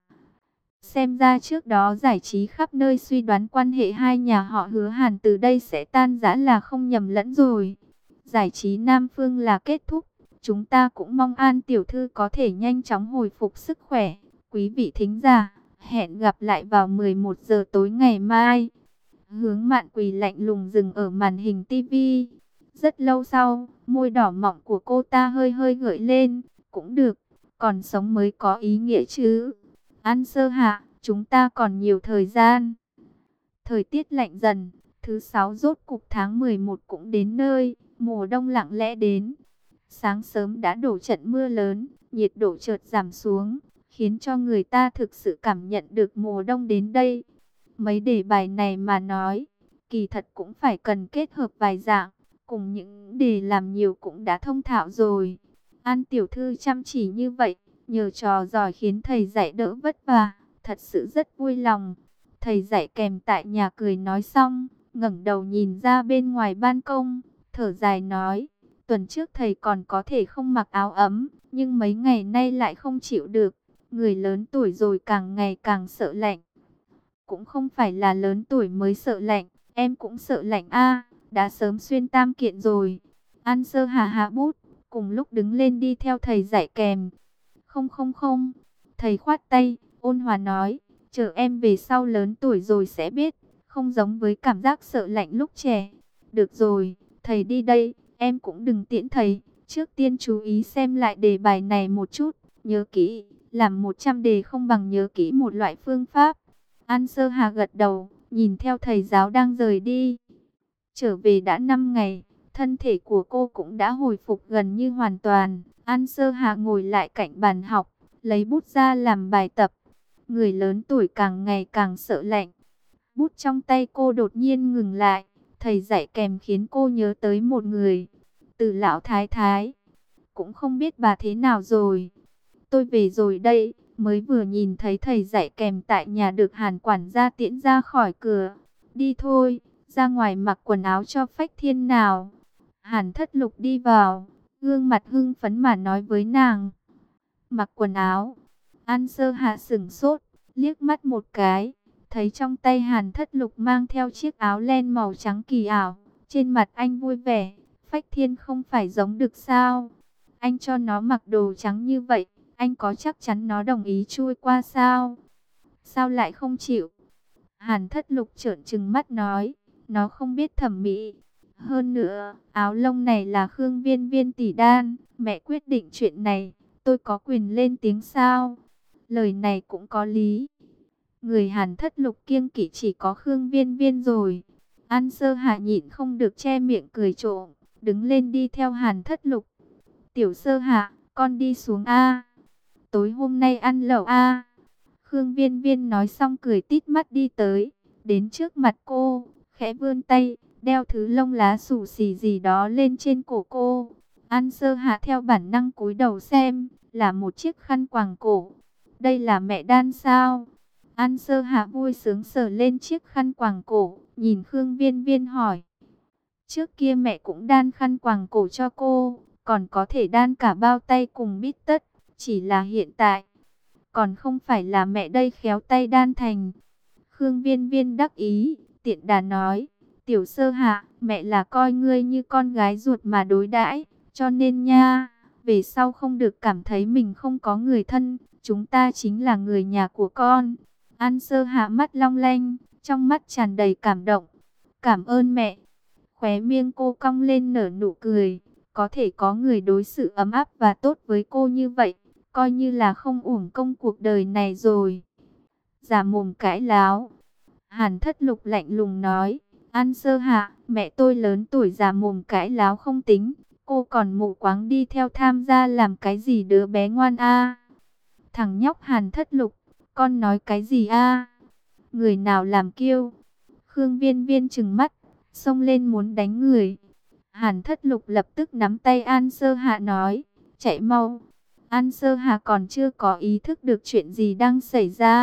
Xem ra trước đó giải trí khắp nơi suy đoán quan hệ hai nhà họ Hứa Hàn từ đây sẽ tan rã là không nhầm lẫn rồi. Giải trí Nam Phương là kết thúc. Chúng ta cũng mong An tiểu thư có thể nhanh chóng hồi phục sức khỏe. Quý vị thính giả, hẹn gặp lại vào 11 giờ tối ngày mai. Hướng Mạn Quỳ lạnh lùng dừng ở màn hình tivi. Rất lâu sau, môi đỏ mọng của cô ta hơi hơi gợi lên. Cũng được, còn sống mới có ý nghĩa chứ. An Sơ Hạ, chúng ta còn nhiều thời gian. Thời tiết lạnh dần, thứ 6 rốt cục tháng 11 cũng đến nơi, mùa đông lặng lẽ đến. Sáng sớm đã đổ trận mưa lớn, nhiệt độ chợt giảm xuống, khiến cho người ta thực sự cảm nhận được mùa đông đến đây. Mấy đề bài này mà nói, kỳ thật cũng phải cần kết hợp vài dạng, cùng những đề làm nhiều cũng đã thông thạo rồi. An tiểu thư chăm chỉ như vậy, nhờ trò giỏi khiến thầy dạy đỡ vất vả, thật sự rất vui lòng. Thầy dạy kèm tại nhà cười nói xong, ngẩng đầu nhìn ra bên ngoài ban công, thở dài nói, tuần trước thầy còn có thể không mặc áo ấm, nhưng mấy ngày nay lại không chịu được. Người lớn tuổi rồi càng ngày càng sợ lạnh. Cũng không phải là lớn tuổi mới sợ lạnh, em cũng sợ lạnh a, đã sớm xuyên tam kiện rồi. An Sơ Hà hạ bút, cùng lúc đứng lên đi theo thầy dạy kèm. Không không không, thầy khoát tay, ôn hòa nói, chờ em về sau lớn tuổi rồi sẽ biết, không giống với cảm giác sợ lạnh lúc trẻ. Được rồi, thầy đi đây, em cũng đừng tiễn thầy, trước tiên chú ý xem lại đề bài này một chút, nhớ kỹ, làm 100 đề không bằng nhớ kỹ một loại phương pháp. An Sơ Hà gật đầu, nhìn theo thầy giáo đang rời đi. Trở về đã 5 ngày, thân thể của cô cũng đã hồi phục gần như hoàn toàn. An Sơ Hà ngồi lại cạnh bàn học, lấy bút ra làm bài tập. Người lớn tuổi càng ngày càng sợ lạnh. Bút trong tay cô đột nhiên ngừng lại. Thầy dạy kèm khiến cô nhớ tới một người. Từ lão thái thái. Cũng không biết bà thế nào rồi. Tôi về rồi đây. Mới vừa nhìn thấy thầy dạy kèm tại nhà được Hàn quản gia tiễn ra khỏi cửa. Đi thôi, ra ngoài mặc quần áo cho phách thiên nào. Hàn Thất Lục đi vào, gương mặt hưng phấn mà nói với nàng. Mặc quần áo. An Sơ Hạ sửng sốt, liếc mắt một cái, thấy trong tay Hàn Thất Lục mang theo chiếc áo len màu trắng kỳ ảo. Trên mặt anh vui vẻ, phách thiên không phải giống được sao? Anh cho nó mặc đồ trắng như vậy, anh có chắc chắn nó đồng ý chui qua sao? Sao lại không chịu? Hàn Thất Lục trợn trừng mắt nói, nó không biết thẩm mỹ. Hơn nữa, áo lông này là Khương Viên Viên tỷ đan, mẹ quyết định chuyện này, tôi có quyền lên tiếng sao? Lời này cũng có lý. Người Hàn Thất Lục kiêng kỵ chỉ có Khương Viên Viên rồi. An Sơ Hạ nhịn không được che miệng cười trộm, đứng lên đi theo Hàn Thất Lục. Tiểu Sơ Hạ, con đi xuống a. Tối hôm nay ăn lẩu a. Khương Viên Viên nói xong cười tít mắt đi tới, đến trước mặt cô, khẽ vươn tay, đeo thứ lông lá xù xì gì đó lên trên cổ cô. An Sơ Hạ theo bản năng cúi đầu xem, là một chiếc khăn quàng cổ. Đây là mẹ đan sao? An Sơ Hạ vui sướng sờ lên chiếc khăn quàng cổ, nhìn Khương Viên Viên hỏi. Trước kia mẹ cũng đan khăn quàng cổ cho cô, còn có thể đan cả bao tay cùng bít tất, chỉ là hiện tại, còn không phải là mẹ đây khéo tay đan thành. Khương Viên Viên đắc ý, tiện đà nói, Tiểu Sơ Hạ, mẹ là coi ngươi như con gái ruột mà đối đãi, cho nên nha, về sau không được cảm thấy mình không có người thân, chúng ta chính là người nhà của con. An Sơ Hạ mắt long lanh, trong mắt tràn đầy cảm động. Cảm ơn mẹ. Khóe miệng cô cong lên nở nụ cười, có thể có người đối xử ấm áp và tốt với cô như vậy, coi như là không uổng công cuộc đời này rồi. Giả mồm cãi láo. Hàn Thất Lục lạnh lùng nói, An Sơ Hạ, mẹ tôi lớn tuổi giả mồm cãi láo không tính, cô còn mù quáng đi theo tham gia làm cái gì đứa bé ngoan a? Thằng nhóc Hàn Thất Lục, con nói cái gì a? Người nào làm kiêu? Khương Viên Viên trừng mắt, xông lên muốn đánh người. Hàn Thất Lục lập tức nắm tay An Sơ Hạ nói, chạy mau. An Sơ Hạ còn chưa có ý thức được chuyện gì đang xảy ra,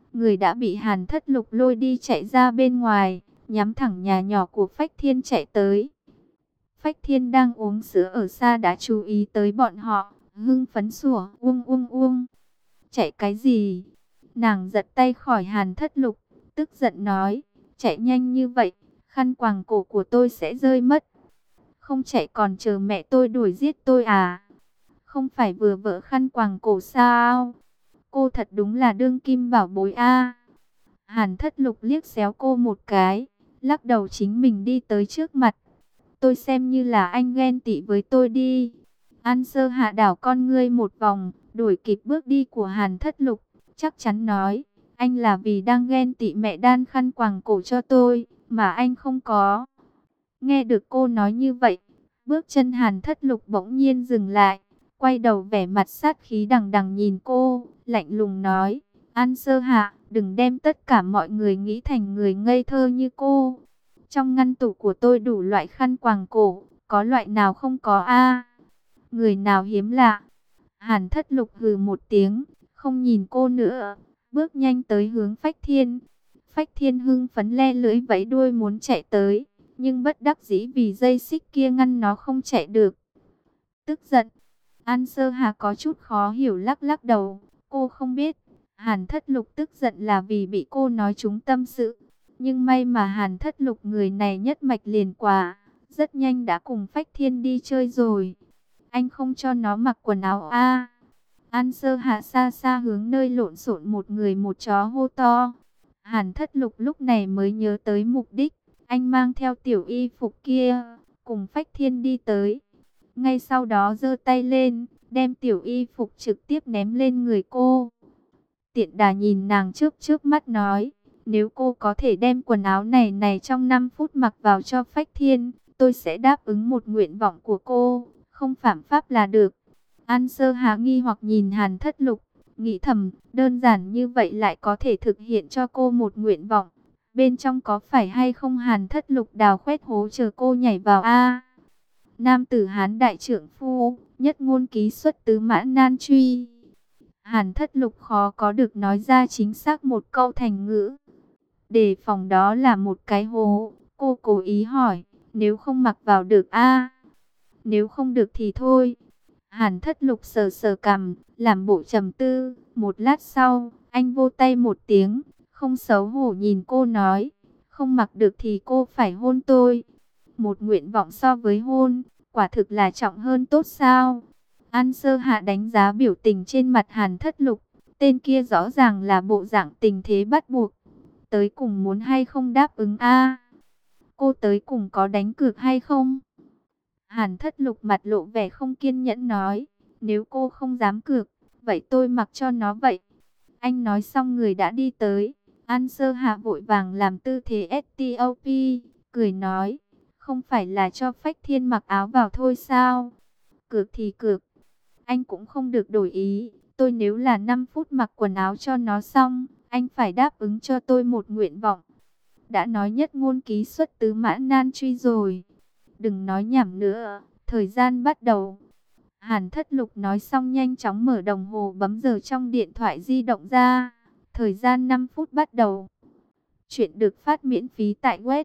Người đã bị Hàn Thất Lục lôi đi chạy ra bên ngoài, nhắm thẳng nhà nhỏ của Phách Thiên chạy tới. Phách Thiên đang uống sữa ở xa đã chú ý tới bọn họ, hưng phấn sủa uông uông uông. Chạy cái gì? Nàng giật tay khỏi Hàn Thất Lục, tức giận nói, chạy nhanh như vậy, khăn quàng cổ của tôi sẽ rơi mất. Không chạy còn chờ mẹ tôi đuổi giết tôi à? Không phải vừa vỡ khăn quàng cổ sao? Cô thật đúng là đương kim bảo bối a. Hàn Thất Lục liếc xéo cô một cái, lắc đầu chính mình đi tới trước mặt. Tôi xem như là anh ghen tị với tôi đi. An Sơ Hạ đảo con ngươi một vòng, đuổi kịp bước đi của Hàn Thất Lục, chắc chắn nói, anh là vì đang ghen tị mẹ đan khăn quàng cổ cho tôi, mà anh không có. Nghe được cô nói như vậy, bước chân Hàn Thất Lục bỗng nhiên dừng lại, quay đầu vẻ mặt sát khí đằng đằng nhìn cô, lạnh lùng nói, An Sơ Hạ, đừng đem tất cả mọi người nghĩ thành người ngây thơ như cô. Trong ngăn tủ của tôi đủ loại khăn quàng cổ, có loại nào không có a? Người nào hiếm lạ? Hàn Thất Lục hừ một tiếng, không nhìn cô nữa, bước nhanh tới hướng Phách Thiên. Phách Thiên hưng phấn le lưỡi vẫy đuôi muốn chạy tới, nhưng bất đắc dĩ vì dây xích kia ngăn nó không chạy được. Tức giận, An Sơ Hà có chút khó hiểu lắc lắc đầu, cô không biết. Hàn Thất Lục tức giận là vì bị cô nói trúng tâm sự. Nhưng may mà Hàn Thất Lục người này nhất mạch liền quả, rất nhanh đã cùng Phách Thiên đi chơi rồi. Anh không cho nó mặc quần áo a? An Sơ Hạ xa xa hướng nơi lộn xộn một người một chó hô to. Hàn Thất Lục lúc này mới nhớ tới mục đích, anh mang theo tiểu y phục kia, cùng Phách Thiên đi tới. Ngay sau đó giơ tay lên, đem tiểu y phục trực tiếp ném lên người cô. Tiện đà nhìn nàng chớp chớp mắt nói, nếu cô có thể đem quần áo này trong 5 phút mặc vào cho Phách Thiên, tôi sẽ đáp ứng một nguyện vọng của cô, không phạm pháp là được. An Sơ Hà nghi hoặc nhìn Hàn Thất Lục, nghĩ thầm, đơn giản như vậy lại có thể thực hiện cho cô một nguyện vọng. Bên trong có phải hay không Hàn Thất Lục đào khoét hố chờ cô nhảy vào a? Nam tử Hán đại trưởng phu, nhất ngôn ký xuất tứ mã nan truy. Hàn Thất Lục khó có được nói ra chính xác một câu thành ngữ. Đề phòng đó là một cái hố, cô cố ý hỏi, nếu không mặc vào được a? Nếu không được thì thôi. Hàn Thất Lục sờ sờ cằm, làm bộ trầm tư, một lát sau, anh vô tay một tiếng, không xấu hổ nhìn cô nói, không mặc được thì cô phải hôn tôi. Một nguyện vọng so với hôn, quả thực là trọng hơn tốt sao? An Sơ Hạ đánh giá biểu tình trên mặt Hàn Thất Lục, tên kia rõ ràng là bộ dạng tình thế bắt buộc. Tới cùng muốn hay không đáp ứng a? Cô tới cùng có đánh cược hay không? Hàn Thất Lục mặt lộ vẻ không kiên nhẫn nói, nếu cô không dám cược, vậy tôi mặc cho nó vậy. Anh nói xong người đã đi tới, An Sơ Hạ vội vàng làm tư thế STOP, cười nói, không phải là cho Phách Thiên mặc áo vào thôi sao? Cược thì cược, anh cũng không được đổi ý, tôi nếu là 5 phút mặc quần áo cho nó xong, anh phải đáp ứng cho tôi một nguyện vọng. Đã nói nhất ngôn ký xuất tứ mã nan truy rồi. Đừng nói nhảm nữa, thời gian bắt đầu. Hàn Thất Lục nói xong nhanh chóng mở đồng hồ bấm giờ trong điện thoại di động ra. Thời gian 5 phút bắt đầu. Chuyện được phát miễn phí tại web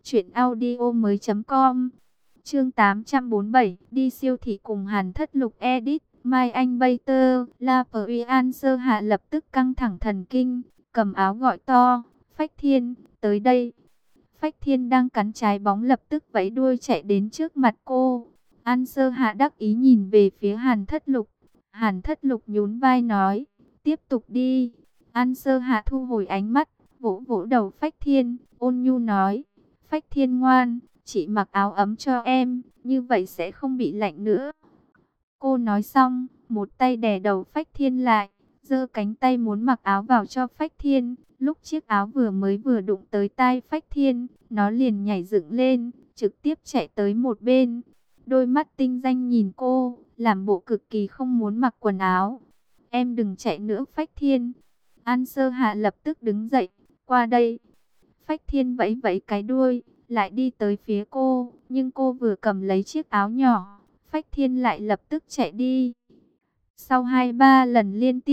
truyệnaudiomoi.com. Chương 847, đi siêu thị cùng Hàn Thất Lục edit. Mai Anh Bater, La Prian Sơ Hạ lập tức căng thẳng thần kinh, cầm áo gọi to, Phách Thiên, tới đây. Phách Thiên đang cắn trái bóng lập tức vẫy đuôi chạy đến trước mặt cô. An Sơ Hạ đắc ý nhìn về phía Hàn Thất Lục. Hàn Thất Lục nhún vai nói, tiếp tục đi. An Sơ Hạ thu hồi ánh mắt, vỗ vỗ đầu Phách Thiên, ôn nhu nói, Phách Thiên ngoan, chị mặc áo ấm cho em, như vậy sẽ không bị lạnh nữa. Cô nói xong, một tay đè đầu Phách Thiên lại, giơ cánh tay muốn mặc áo vào cho Phách Thiên. Lúc chiếc áo vừa đụng tới tai Phách Thiên, nó liền nhảy dựng lên, trực tiếp chạy tới một bên. Đôi mắt tinh danh nhìn cô, làm bộ cực kỳ không muốn mặc quần áo. Em đừng chạy nữa Phách Thiên. An Sơ Hạ lập tức đứng dậy, qua đây. Phách Thiên vẫy vẫy cái đuôi, lại đi tới phía cô, nhưng cô vừa cầm lấy chiếc áo nhỏ, Phách Thiên lại lập tức chạy đi. Sau 2-3 lần liên tiếp,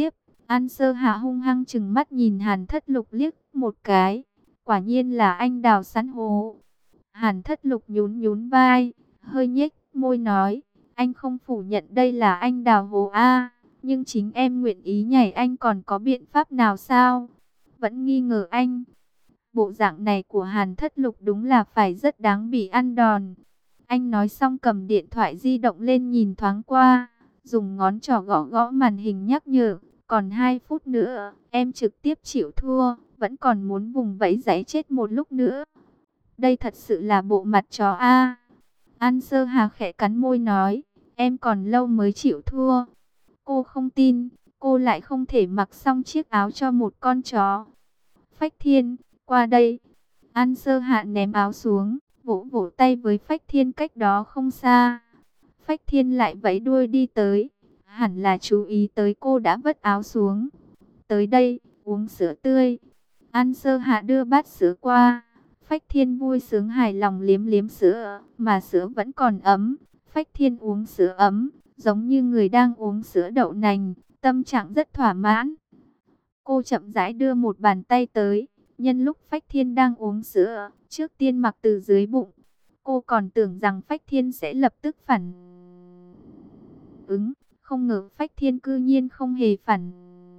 An Sơ Hạ hung hăng trừng mắt nhìn Hàn Thất Lục liếc một cái. Quả nhiên là anh đào sẵn hố. Hàn Thất Lục nhún nhún vai, hơi nhếch môi nói, anh không phủ nhận đây là anh đào hố a, nhưng chính em nguyện ý nhảy, anh còn có biện pháp nào sao? Vẫn nghi ngờ anh. Bộ dạng này của Hàn Thất Lục đúng là phải rất đáng bị ăn đòn. Anh nói xong cầm điện thoại di động lên nhìn thoáng qua, dùng ngón trỏ gõ gõ màn hình nhắc nhở, còn 2 phút nữa, em trực tiếp chịu thua, vẫn còn muốn vùng vẫy giấy chết một lúc nữa. Đây thật sự là bộ mặt chó a. An Sơ Hà khẽ cắn môi nói, em còn lâu mới chịu thua. Cô không tin, cô lại không thể mặc xong chiếc áo cho một con chó. Phách Thiên, qua đây. An Sơ Hạ ném áo xuống, vỗ vỗ tay với Phách Thiên cách đó không xa. Phách Thiên lại vẫy đuôi đi tới, hẳn là chú ý tới cô đã vứt áo xuống. Tới đây, uống sữa tươi. An Sơ Hạ đưa bát sữa qua. Phách Thiên vui sướng hài lòng liếm liếm sữa, mà sữa vẫn còn ấm. Phách Thiên uống sữa ấm, giống như người đang uống sữa đậu nành, tâm trạng rất thỏa mãn. Cô chậm rãi đưa một bàn tay tới, nhân lúc Phách Thiên đang uống sữa, trước tiên mặc từ dưới bụng. Cô còn tưởng rằng Phách Thiên sẽ lập tức phản ứng, không ngờ Phách Thiên cư nhiên không hề phản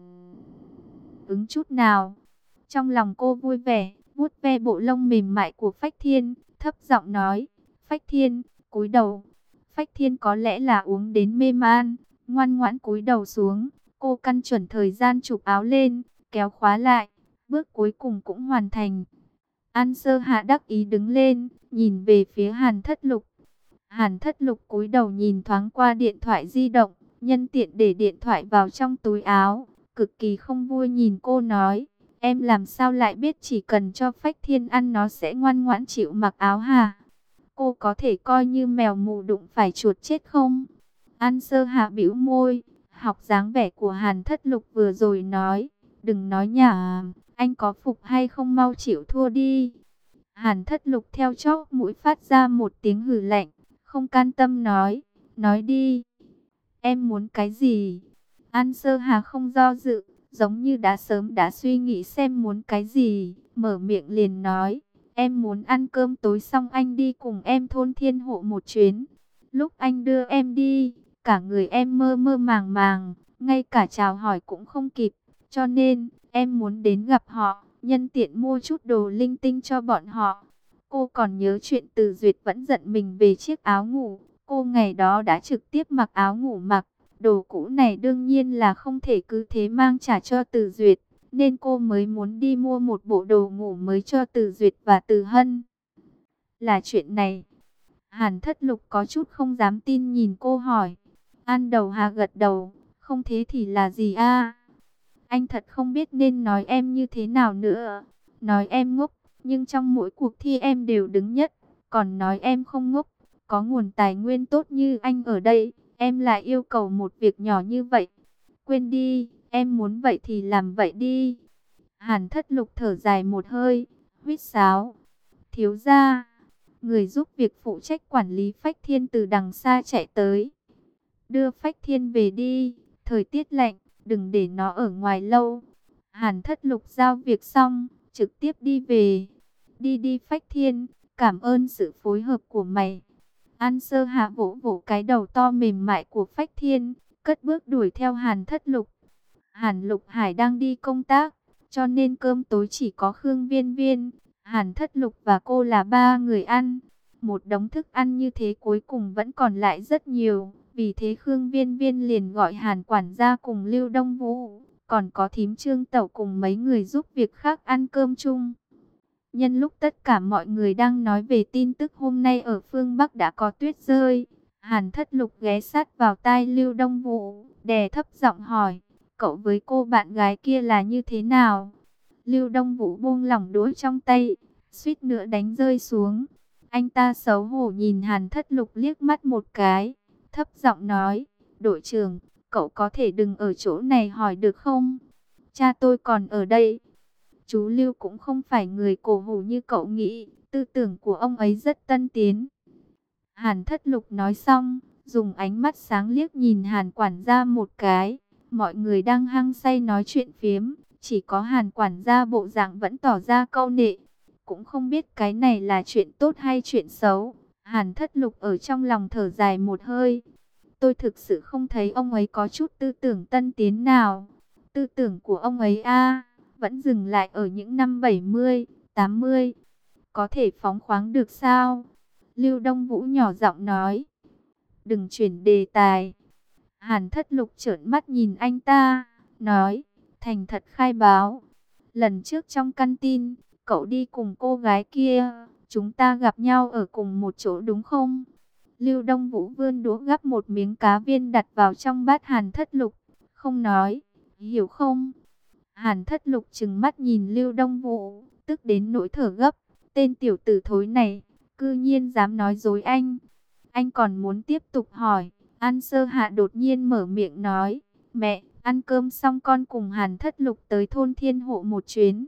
ứng chút nào. Trong lòng cô vui vẻ, vuốt ve bộ lông mềm mại của Phách Thiên, thấp giọng nói, Phách Thiên, cúi đầu. Phách Thiên có lẽ là uống đến mê man, ngoan ngoãn cúi đầu xuống. Cô căn chuẩn thời gian chụp áo lên, kéo khóa lại, bước cuối cùng cũng hoàn thành. An Sơ Hạ đắc ý đứng lên, nhìn về phía Hàn Thất Lục. Hàn Thất Lục cúi đầu nhìn thoáng qua điện thoại di động, nhân tiện để điện thoại vào trong túi áo, cực kỳ không vui nhìn cô nói, em làm sao lại biết chỉ cần cho Phách Thiên ăn nó sẽ ngoan ngoãn chịu mặc áo hả? Cô có thể coi như mèo mù đụng phải chuột chết không? An Sơ Hạ bĩu môi, học dáng vẻ của Hàn Thất Lục vừa rồi nói, đừng nói nhảm, anh có phục hay không mau chịu thua đi. Hàn Thất Lục theo chóp mũi phát ra một tiếng hừ lạnh, không can tâm nói đi, em muốn cái gì? An Sơ Hà không do dự, giống như đã sớm đã suy nghĩ xem muốn cái gì, mở miệng liền nói, em muốn ăn cơm tối xong anh đi cùng em thôn Thiên Hộ một chuyến. Lúc anh đưa em đi, cả người em mơ mơ màng màng, ngay cả chào hỏi cũng không kịp, cho nên em muốn đến gặp họ, nhân tiện mua chút đồ linh tinh cho bọn họ. Cô còn nhớ chuyện Từ Duyệt vẫn giận mình về chiếc áo ngủ, cô ngày đó đã trực tiếp mặc áo ngủ mặc. Đồ cũ này đương nhiên là không thể cứ thế mang trả cho Từ Duyệt, nên cô mới muốn đi mua một bộ đồ ngủ mới cho Từ Duyệt và Từ Hân. Là chuyện này. Hàn Thất Lục có chút không dám tin nhìn cô hỏi. An Đầu Hà gật đầu, không thế thì là gì a? Anh thật không biết nên nói em như thế nào nữa. Nói em ngốc, nhưng trong mỗi cuộc thi em đều đứng nhất. Còn nói em không ngốc, có nguồn tài nguyên tốt như anh ở đây, em lại yêu cầu một việc nhỏ như vậy. Quên đi, em muốn vậy thì làm vậy đi. Hàn Thất Lục thở dài một hơi, huýt sáo. Thiếu gia, người giúp việc phụ trách quản lý Phách Thiên từ đằng xa chạy tới. Đưa Phách Thiên về đi, thời tiết lạnh, đừng để nó ở ngoài lâu. Hàn Thất Lục giao việc xong, trực tiếp đi về. Đi đi Phách Thiên, cảm ơn sự phối hợp của mày. An Sơ Hạ vỗ vỗ cái đầu to mềm mại của Phách Thiên, cất bước đuổi theo Hàn Thất Lục. Hàn Lục Hải đang đi công tác, cho nên cơm tối chỉ có Khương Viên Viên, Hàn Thất Lục và cô là 3 người ăn. Một đống thức ăn như thế cuối cùng vẫn còn lại rất nhiều, vì thế Khương Viên Viên liền gọi Hàn quản gia cùng Lưu Đông Vũ, còn có thím Trương Tẩu cùng mấy người giúp việc khác ăn cơm chung. Nhân lúc tất cả mọi người đang nói về tin tức hôm nay ở phương Bắc đã có tuyết rơi, Hàn Thất Lục ghé sát vào tai Lưu Đông Vũ, đè thấp giọng hỏi, cậu với cô bạn gái kia là như thế nào? Lưu Đông Vũ buông lỏng đũa trong tay, suýt nữa đánh rơi xuống. Anh ta xấu hổ nhìn Hàn Thất Lục liếc mắt một cái, thấp giọng nói, đội trưởng, cậu có thể đừng ở chỗ này hỏi được không? Cha tôi còn ở đây. Chú Lưu cũng không phải người cổ hủ như cậu nghĩ, tư tưởng của ông ấy rất tân tiến. Hàn Thất Lục nói xong, dùng ánh mắt sáng liếc nhìn Hàn quản gia một cái, Mọi người đang hăng say nói chuyện phiếm, chỉ có Hàn quản gia bộ dạng vẫn tỏ ra câu nệ. Cũng không biết cái này là chuyện tốt hay chuyện xấu. Hàn Thất Lục ở trong lòng thở dài một hơi. Tôi thực sự không thấy ông ấy có chút tư tưởng tân tiến nào. Tư tưởng của ông ấy vẫn dừng lại ở những năm 70, 80. Có thể phóng khoáng được sao? Lưu Đông Vũ nhỏ giọng nói. Đừng chuyển đề tài. Hàn Thất Lục trợn mắt nhìn anh ta, nói, thành thật khai báo. Lần trước trong căn tin, cậu đi cùng cô gái kia, chúng ta gặp nhau ở cùng một chỗ đúng không? Lưu Đông Vũ vươn đũa gắp một miếng cá viên đặt vào trong bát Hàn Thất Lục, không nói, hiểu không? Hàn Thất Lục trừng mắt nhìn Lưu Đông Vũ, tức đến nỗi thở gấp, tên tiểu tử thối này, cư nhiên dám nói dối anh. Anh còn muốn tiếp tục hỏi. An Sơ Hạ đột nhiên mở miệng nói, mẹ, ăn cơm xong con cùng Hàn Thất Lục tới thôn Thiên Hộ một chuyến.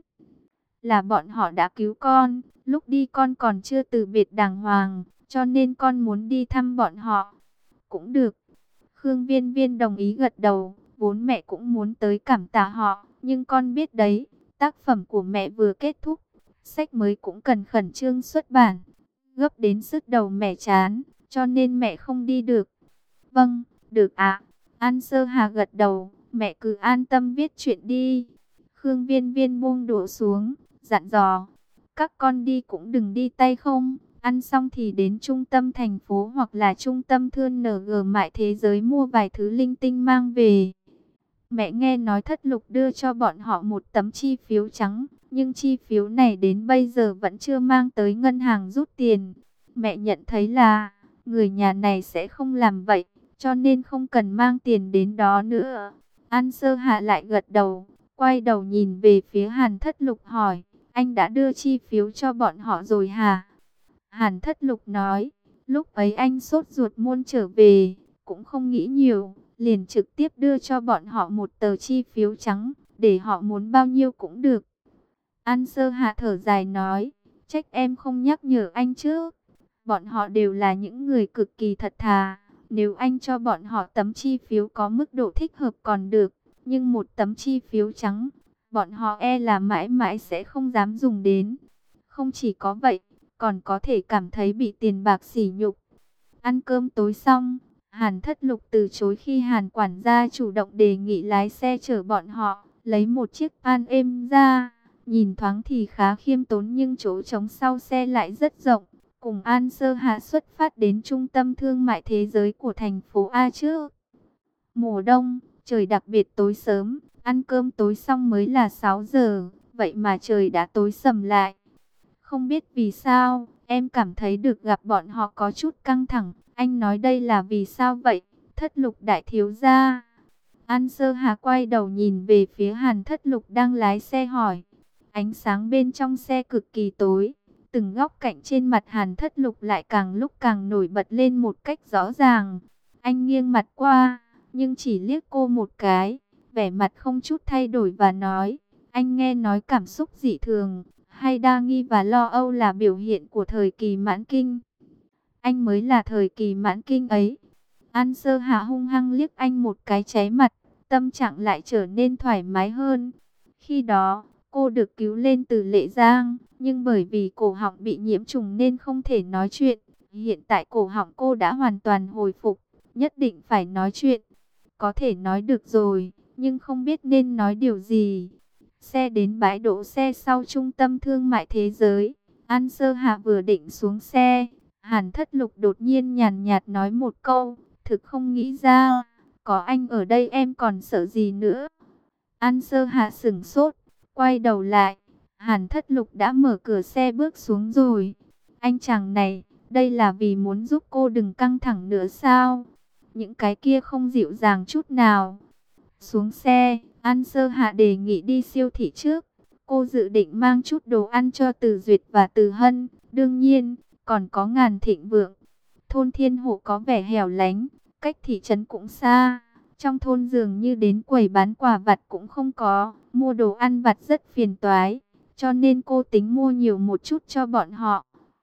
Là bọn họ đã cứu con, lúc đi con còn chưa từ biệt đàng hoàng, cho nên con muốn đi thăm bọn họ. Cũng được. Khương Viên Viên đồng ý gật đầu, vốn mẹ cũng muốn tới cảm tạ họ, nhưng con biết đấy, tác phẩm của mẹ vừa kết thúc, sách mới cũng cần khẩn trương xuất bản, gấp đến sứt đầu mẻ chán, cho nên mẹ không đi được. Vâng, được ạ. An Sơ Hà gật đầu, mẹ cứ an tâm viết truyện đi. Khương Viên Viên buông đũa xuống, dặn dò, các con đi cũng đừng đi tay không, ăn xong thì đến trung tâm thành phố hoặc là trung tâm thương NG Mại Thế Giới mua vài thứ linh tinh mang về. Mẹ nghe nói Thất Lục đưa cho bọn họ một tấm chi phiếu trắng, nhưng chi phiếu này đến bây giờ vẫn chưa mang tới ngân hàng rút tiền. Mẹ nhận thấy là người nhà này sẽ không làm vậy, cho nên không cần mang tiền đến đó nữa. An Sơ Hạ lại gật đầu, quay đầu nhìn về phía Hàn Thất Lục hỏi, anh đã đưa chi phiếu cho bọn họ rồi hả? Hàn Thất Lục nói, lúc ấy anh sốt ruột muốn trở về, cũng không nghĩ nhiều, liền trực tiếp đưa cho bọn họ một tờ chi phiếu trắng, để họ muốn bao nhiêu cũng được. An Sơ Hạ thở dài nói, trách em không nhắc nhở anh trước. Bọn họ đều là những người cực kỳ thật thà. Nếu anh cho bọn họ tấm chi phiếu có mức độ thích hợp còn được, nhưng một tấm chi phiếu trắng, bọn họ e là mãi mãi sẽ không dám dùng đến. Không chỉ có vậy, còn có thể cảm thấy bị tiền bạc sỉ nhục. Ăn cơm tối xong, Hàn Thất Lục từ chối khi Hàn quản gia chủ động đề nghị lái xe chở bọn họ, lấy một chiếc van êm ra. Nhìn thoáng thì khá khiêm tốn nhưng chỗ trống sau xe lại rất rộng. Cùng An Sơ Hạ xuất phát đến trung tâm thương mại thế giới của thành phố A trước. Mùa đông, trời đặc biệt tối sớm, ăn cơm tối xong mới là 6 giờ, vậy mà trời đã tối sầm lại. Không biết vì sao, em cảm thấy được gặp bọn họ có chút căng thẳng, anh nói đây là vì sao vậy, Thất Lục đại thiếu gia. An Sơ Hà quay đầu nhìn về phía Hàn Thất Lục đang lái xe hỏi. Ánh sáng bên trong xe cực kỳ tối, từng góc cạnh trên mặt Hàn Thất Lục lại càng lúc càng nổi bật lên một cách rõ ràng. Anh nghiêng mặt qua, nhưng chỉ liếc cô một cái, vẻ mặt không chút thay đổi và nói, anh nghe nói cảm xúc dị thường, hay đa nghi và lo âu là biểu hiện của thời kỳ mãn kinh. Anh mới là thời kỳ mãn kinh ấy. An Sơ Hạ hung hăng liếc anh một cái cháy mặt, tâm trạng lại trở nên thoải mái hơn. Khi đó, cô được cứu lên từ Lệ Giang, nhưng bởi vì cổ họng bị nhiễm trùng nên không thể nói chuyện. Hiện tại cổ họng cô đã hoàn toàn hồi phục, nhất định phải nói chuyện. Có thể nói được rồi, nhưng không biết nên nói điều gì. Xe đến bãi đỗ xe sau trung tâm thương mại thế giới. An Sơ Hạ vừa định xuống xe, Hàn Thất Lục đột nhiên nhàn nhạt nói một câu, thực không nghĩ ra, có anh ở đây em còn sợ gì nữa. An Sơ Hạ sửng sốt, quay đầu lại, Hàn Thất Lục đã mở cửa xe bước xuống rồi. Anh chàng này, đây là vì muốn giúp cô đừng căng thẳng nữa sao? Những cái kia không dịu dàng chút nào. Xuống xe, An Sơ Hạ đề nghị đi siêu thị trước. Cô dự định mang chút đồ ăn cho Từ Duyệt và Từ Hân, đương nhiên, còn có Ngàn Thịnh Vượng. Thôn Thiên Hộ có vẻ hẻo lánh, cách thị trấn cũng xa. Trong thôn dường như đến quầy bán quà vặt cũng không có, mua đồ ăn vặt rất phiền toái, cho nên cô tính mua nhiều một chút cho bọn họ.